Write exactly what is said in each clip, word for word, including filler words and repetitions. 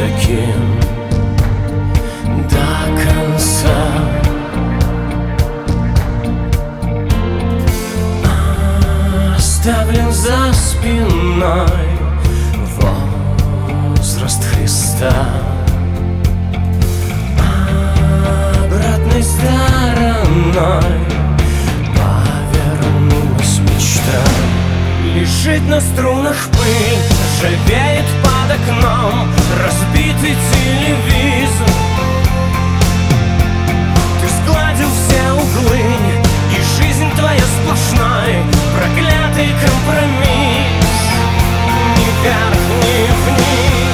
таким до конца. Оставлен за спиной возраст Христа. Обратной стороной повернулась мечта. Лежит на струнах пыль, ржавеет под окном разбитый телевизор. Ты сгладил все углы, и жизнь твоя сплошной проклятый компромисс. Ни вверх, ни вниз.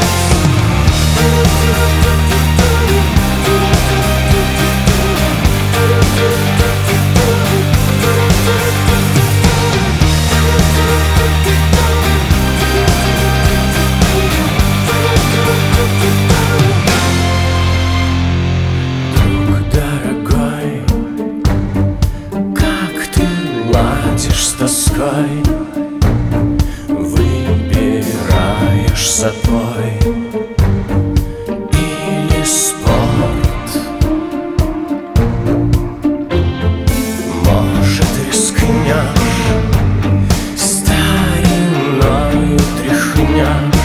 Друг дорогой, как ты ладишь с тоской, выбираешь запой или спорт? Может, рискнешь, стариною тряхнешь,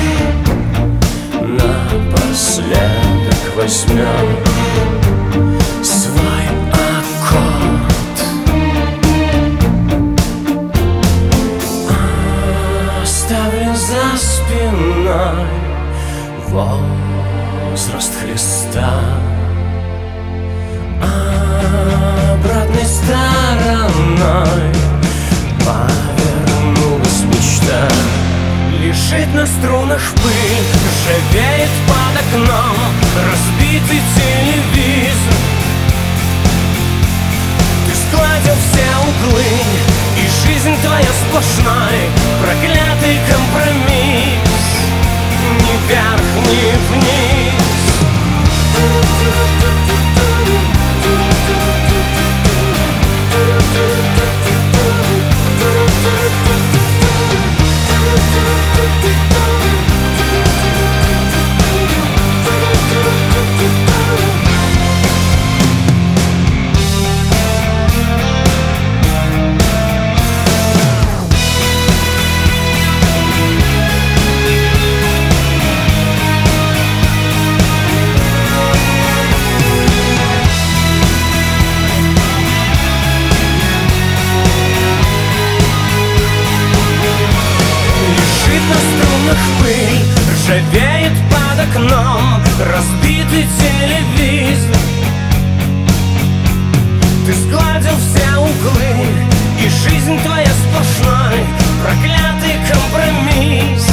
напоследок возьмешь свой аккорд. Оставлен за спиной возраст Христа. Обратной стороной повернулась мечта. Лежит на струнах пыль, ржавеет под окном разбитый телевизор. Ты сгладил все углы, и жизнь твоя сплошной проклятый компромисс. Ни вверх, ни вниз. Пыль, ржавеет под окном разбитый телевизор. Ты сгладил все углы, и жизнь твоя сплошной проклятый компромисс.